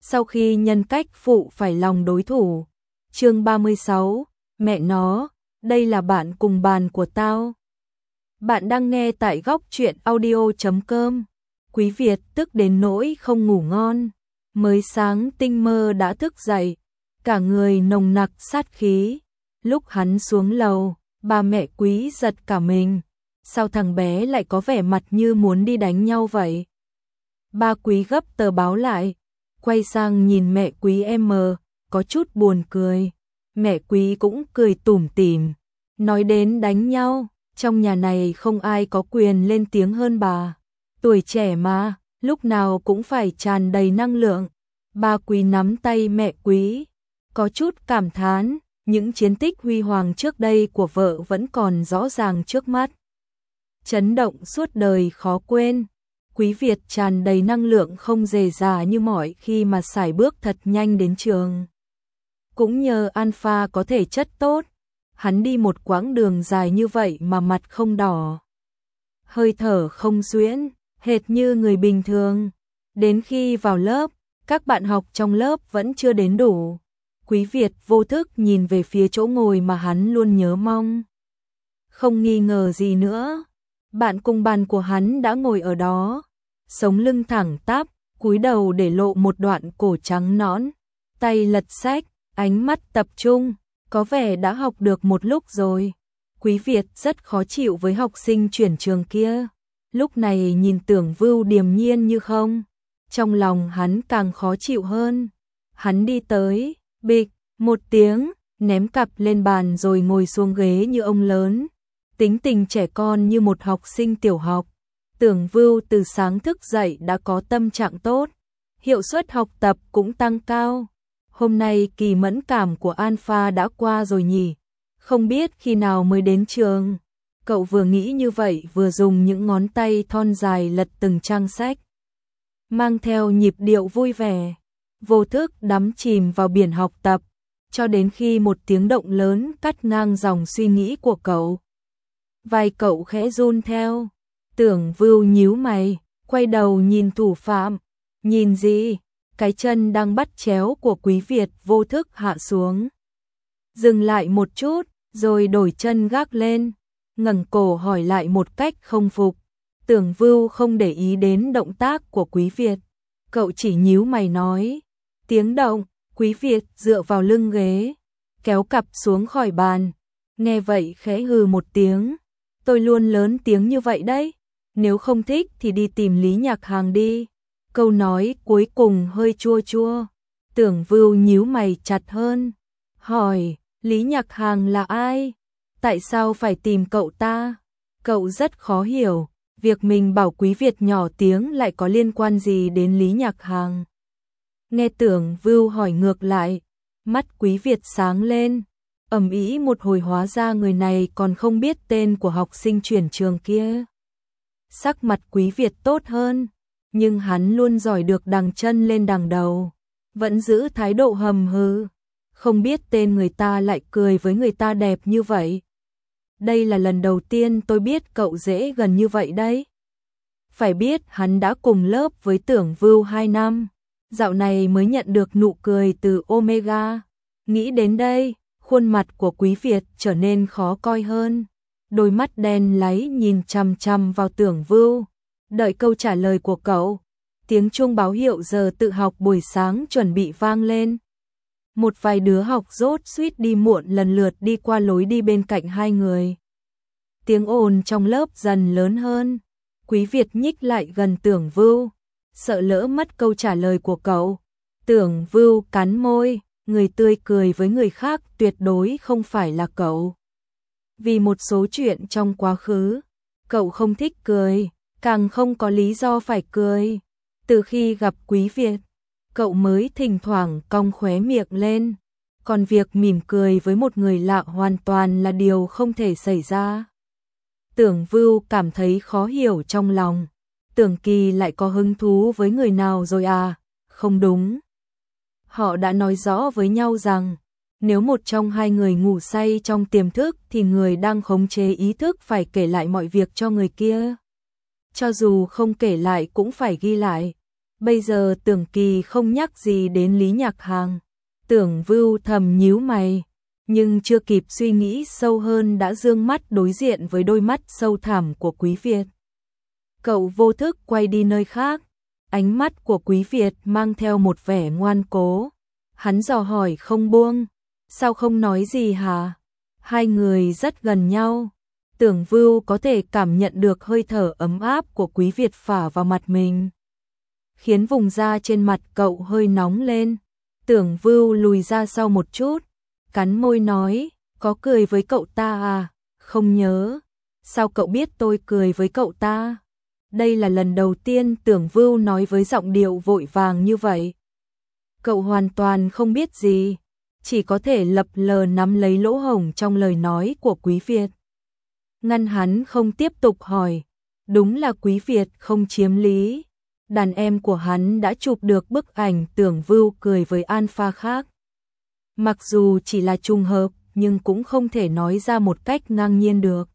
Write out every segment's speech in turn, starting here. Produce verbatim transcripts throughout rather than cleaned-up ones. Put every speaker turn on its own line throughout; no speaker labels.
sau khi nhân cách phụ phải lòng đối thủ. Chương ba mươi sáu, mẹ nó, đây là bạn cùng bàn của tao. Bạn đang nghe tại góc truyện audio chấm com. Quý Việt tức đến nỗi không ngủ ngon, mới sáng tinh mơ đã thức dậy, cả người nồng nặc sát khí. Lúc hắn xuống lầu, ba mẹ Quý giật cả mình, sao thằng bé lại có vẻ mặt như muốn đi đánh nhau vậy? Ba Quý gấp tờ báo lại, quay sang nhìn mẹ Quý em mờ, có chút buồn cười. Mẹ Quý cũng cười tủm tỉm, nói đến đánh nhau, trong nhà này không ai có quyền lên tiếng hơn bà. Tuổi trẻ mà, lúc nào cũng phải tràn đầy năng lượng. Ba Quý nắm tay mẹ Quý, có chút cảm thán, những chiến tích huy hoàng trước đây của vợ vẫn còn rõ ràng trước mắt. Chấn động suốt đời khó quên. Quý Việt tràn đầy năng lượng không dề dà như mọi khi mà sải bước thật nhanh đến trường. Cũng nhờ Alpha có thể chất tốt, hắn đi một quãng đường dài như vậy mà mặt không đỏ. Hơi thở không xuyễn, hệt như người bình thường. Đến khi vào lớp, các bạn học trong lớp vẫn chưa đến đủ. Quý Việt vô thức nhìn về phía chỗ ngồi mà hắn luôn nhớ mong. Không nghi ngờ gì nữa, bạn cùng bàn của hắn đã ngồi ở đó, sống lưng thẳng tắp, cúi đầu để lộ một đoạn cổ trắng nõn, tay lật sách, ánh mắt tập trung, có vẻ đã học được một lúc rồi. Quý Việt rất khó chịu với học sinh chuyển trường kia, lúc này nhìn Tưởng Vưu điềm nhiên như không, trong lòng hắn càng khó chịu hơn. Hắn đi tới, bịch, một tiếng, ném cặp lên bàn rồi ngồi xuống ghế như ông lớn, tính tình trẻ con như một học sinh tiểu học. Tưởng Vưu từ sáng thức dậy đã có tâm trạng tốt, hiệu suất học tập cũng tăng cao. Hôm nay kỳ mẫn cảm của Alpha đã qua rồi nhỉ, không biết khi nào mới đến trường. Cậu vừa nghĩ như vậy vừa dùng những ngón tay thon dài lật từng trang sách, mang theo nhịp điệu vui vẻ, vô thức đắm chìm vào biển học tập, cho đến khi một tiếng động lớn cắt ngang dòng suy nghĩ của cậu. Vai cậu khẽ run theo. Tưởng Vưu nhíu mày, quay đầu nhìn thủ phạm. Nhìn gì? Cái chân đang bắt chéo của Quý Việt vô thức hạ xuống. Dừng lại một chút, rồi đổi chân gác lên, ngẩng cổ hỏi lại một cách không phục. Tưởng Vưu không để ý đến động tác của Quý Việt, cậu chỉ nhíu mày nói. Tiếng động, Quý Việt dựa vào lưng ghế, kéo cặp xuống khỏi bàn. Nghe vậy khẽ hừ một tiếng. Tôi luôn lớn tiếng như vậy đấy, nếu không thích thì đi tìm Lý Nhạc Hàng đi. Câu nói cuối cùng hơi chua chua. Tưởng Vưu nhíu mày chặt hơn, hỏi, Lý Nhạc Hàng là ai? Tại sao phải tìm cậu ta? Cậu rất khó hiểu, việc mình bảo Quý Việt nhỏ tiếng lại có liên quan gì đến Lý Nhạc Hàng? Nghe Tưởng Vưu hỏi ngược lại, mắt Quý Việt sáng lên, ầm ĩ một hồi hóa ra người này còn không biết tên của học sinh chuyển trường kia. Sắc mặt Quý Việt tốt hơn, nhưng hắn luôn giỏi được đằng chân lên đằng đầu, vẫn giữ thái độ hầm hừ, không biết tên người ta lại cười với người ta đẹp như vậy. Đây là lần đầu tiên tôi biết cậu dễ gần như vậy đấy. Phải biết hắn đã cùng lớp với Tưởng Vưu hai năm, dạo này mới nhận được nụ cười từ Omega. Nghĩ đến đây, khuôn mặt của Quý Việt trở nên khó coi hơn. Đôi mắt đen láy nhìn chằm chằm vào Tưởng Vưu, đợi câu trả lời của cậu. Tiếng chuông báo hiệu giờ tự học buổi sáng chuẩn bị vang lên. Một vài đứa học dốt suýt đi muộn lần lượt đi qua lối đi bên cạnh hai người. Tiếng ồn trong lớp dần lớn hơn. Quý Việt nhích lại gần Tưởng Vưu, sợ lỡ mất câu trả lời của cậu. Tưởng Vưu cắn môi, người tươi cười với người khác tuyệt đối không phải là cậu. Vì một số chuyện trong quá khứ, cậu không thích cười, càng không có lý do phải cười. Từ khi gặp Quý Việt, cậu mới thỉnh thoảng cong khóe miệng lên, còn việc mỉm cười với một người lạ hoàn toàn là điều không thể xảy ra. Tưởng Vưu cảm thấy khó hiểu trong lòng, Tưởng Kỳ lại có hứng thú với người nào rồi à? Không đúng. Họ đã nói rõ với nhau rằng, nếu một trong hai người ngủ say trong tiềm thức thì người đang khống chế ý thức phải kể lại mọi việc cho người kia. Cho dù không kể lại cũng phải ghi lại. Bây giờ Tưởng Kỳ không nhắc gì đến Lý Nhạc Hàng. Tưởng Vưu thầm nhíu mày, nhưng chưa kịp suy nghĩ sâu hơn đã dương mắt đối diện với đôi mắt sâu thẳm của Quý Việt. Cậu vô thức quay đi nơi khác, ánh mắt của Quý Việt mang theo một vẻ ngoan cố. Hắn dò hỏi không buông, sao không nói gì hả? Hai người rất gần nhau, Tưởng Vưu có thể cảm nhận được hơi thở ấm áp của Quý Việt phả vào mặt mình, khiến vùng da trên mặt cậu hơi nóng lên. Tưởng Vưu lùi ra sau một chút, cắn môi nói, có cười với cậu ta à? Không nhớ. Sao cậu biết tôi cười với cậu ta? Đây là lần đầu tiên Tưởng Vưu nói với giọng điệu vội vàng như vậy. Cậu hoàn toàn không biết gì, chỉ có thể lập lờ nắm lấy lỗ hổng trong lời nói của Quý Việt. Ngăn hắn không tiếp tục hỏi, đúng là Quý Việt không chiếm lý. Đàn em của hắn đã chụp được bức ảnh Tưởng Vưu cười với alpha khác. Mặc dù chỉ là trùng hợp, nhưng cũng không thể nói ra một cách ngang nhiên được.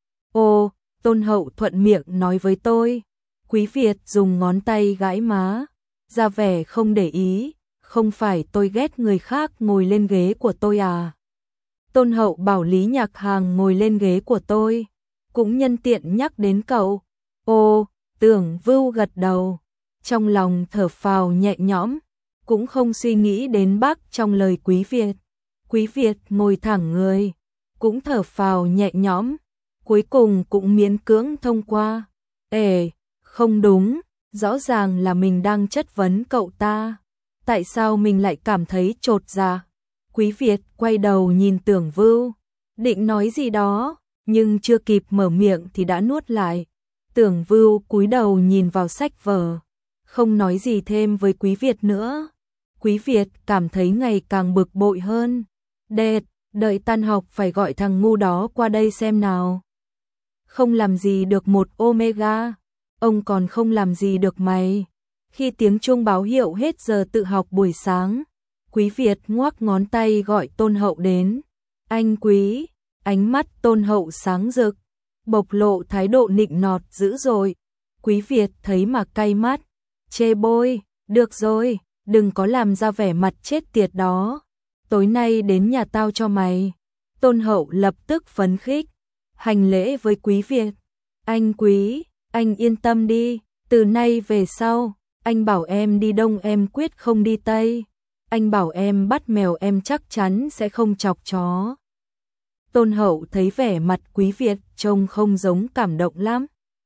Ô, Tôn Hậu thuận miệng nói với tôi. Quý Việt dùng ngón tay gãi má, ra vẻ không để ý. Không phải tôi ghét người khác ngồi lên ghế của tôi à? Tôn Hậu bảo Lý Nhạc Hàng ngồi lên ghế của tôi, cũng nhân tiện nhắc đến cậu. Ô, Tưởng Vưu gật đầu, trong lòng thở phào nhẹ nhõm, cũng không suy nghĩ đến bác trong lời Quý Việt. Quý Việt ngồi thẳng người, cũng thở phào nhẹ nhõm, cuối cùng cũng miễn cưỡng thông qua. Ê, không đúng, rõ ràng là mình đang chất vấn cậu ta. Tại sao mình lại cảm thấy chột dạ? Quý Việt quay đầu nhìn Tưởng Vưu, định nói gì đó, nhưng chưa kịp mở miệng thì đã nuốt lại. Tưởng Vưu cúi đầu nhìn vào sách vở, không nói gì thêm với Quý Việt nữa. Quý Việt cảm thấy ngày càng bực bội hơn. Đệt, đợi tan học phải gọi thằng ngu đó qua đây xem nào. Không làm gì được một Omega, ông còn không làm gì được mày. Khi tiếng chuông báo hiệu hết giờ tự học buổi sáng, Quý Việt ngoắc ngón tay gọi Tôn Hậu đến. Anh Quý, ánh mắt Tôn Hậu sáng rực, bộc lộ thái độ nịnh nọt dữ dội. Quý Việt thấy mà cay mắt, chê bôi, được rồi, đừng có làm ra vẻ mặt chết tiệt đó. Tối nay đến nhà tao cho mày. Tôn Hậu lập tức phấn khích, hành lễ với Quý Việt. Anh Quý, anh yên tâm đi, từ nay về sau, anh bảo em đi đông em quyết không đi tây. Anh bảo em bắt mèo em chắc chắn sẽ không chọc chó. Tôn Hậu thấy vẻ mặt Quý Việt trông không giống cảm động lắm,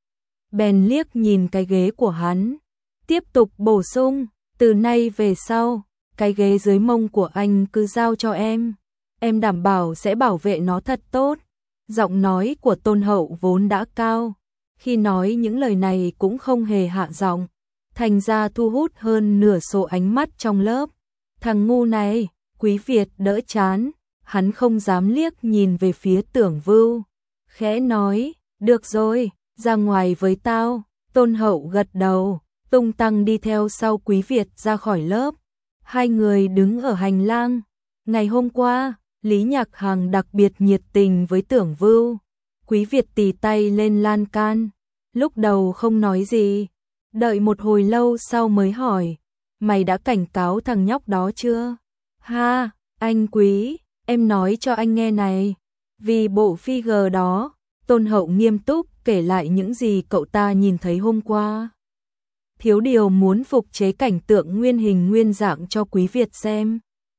bèn liếc nhìn cái ghế của hắn, tiếp tục bổ sung, từ nay về sau, cái ghế dưới mông của anh cứ giao cho em, em đảm bảo sẽ bảo vệ nó thật tốt. Giọng nói của Tôn Hậu vốn đã cao, khi nói những lời này cũng không hề hạ giọng, thành ra thu hút hơn nửa số ánh mắt trong lớp. Thằng ngu này, Quý Việt đỡ chán, hắn không dám liếc nhìn về phía Tưởng Vưu, khẽ nói, được rồi, ra ngoài với tao. Tôn Hậu gật đầu, tung tăng đi theo sau Quý Việt ra khỏi lớp. Hai người đứng ở hành lang. Ngày hôm qua, Lý Nhạc Hàng đặc biệt nhiệt tình với Tưởng Vưu. Quý Việt tì tay lên lan can, lúc đầu không nói gì, đợi một hồi lâu sau mới hỏi, mày đã cảnh cáo thằng nhóc đó chưa? Ha, anh Quý, em nói cho anh nghe này, vì bộ figure đó. Tôn Hậu nghiêm túc kể lại những gì cậu ta nhìn thấy hôm qua. Thiếu điều muốn phục chế cảnh tượng nguyên hình nguyên dạng cho Quý Việt xem.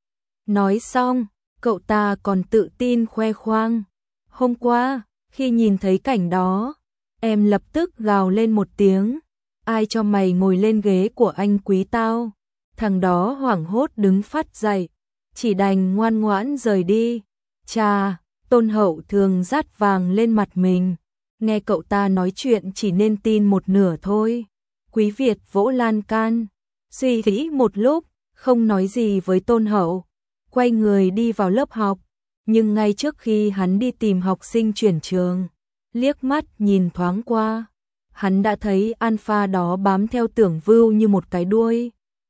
Nói xong, cậu ta còn tự tin khoe khoang. Hôm qua, khi nhìn thấy cảnh đó, em lập tức gào lên một tiếng. Ai cho mày ngồi lên ghế của anh Quý tao? Thằng đó hoảng hốt đứng phát dậy, chỉ đành ngoan ngoãn rời đi. Chà, Tôn Hậu thường dát vàng lên mặt mình. Nghe cậu ta nói chuyện chỉ nên tin một nửa thôi. Quý Việt vỗ lan can, suy nghĩ một lúc, không nói gì với Tôn Hậu, quay người đi vào lớp học. Nhưng ngay trước khi hắn đi tìm học sinh chuyển trường, liếc mắt nhìn thoáng qua, hắn đã thấy alpha đó bám theo Tưởng Vưu như một cái đuôi.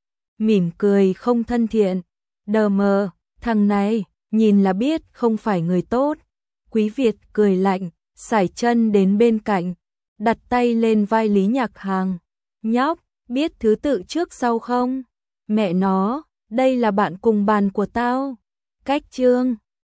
Mỉm cười không thân thiện, đờ mờ, thằng này, nhìn là biết không phải người tốt. Quý Việt cười lạnh, sải chân đến bên cạnh, đặt tay lên vai Lý Nhạc Hàng. Nhóc, Biết thứ tự trước sau không? Mẹ nó, đây là bạn cùng bàn của tao. Cách chương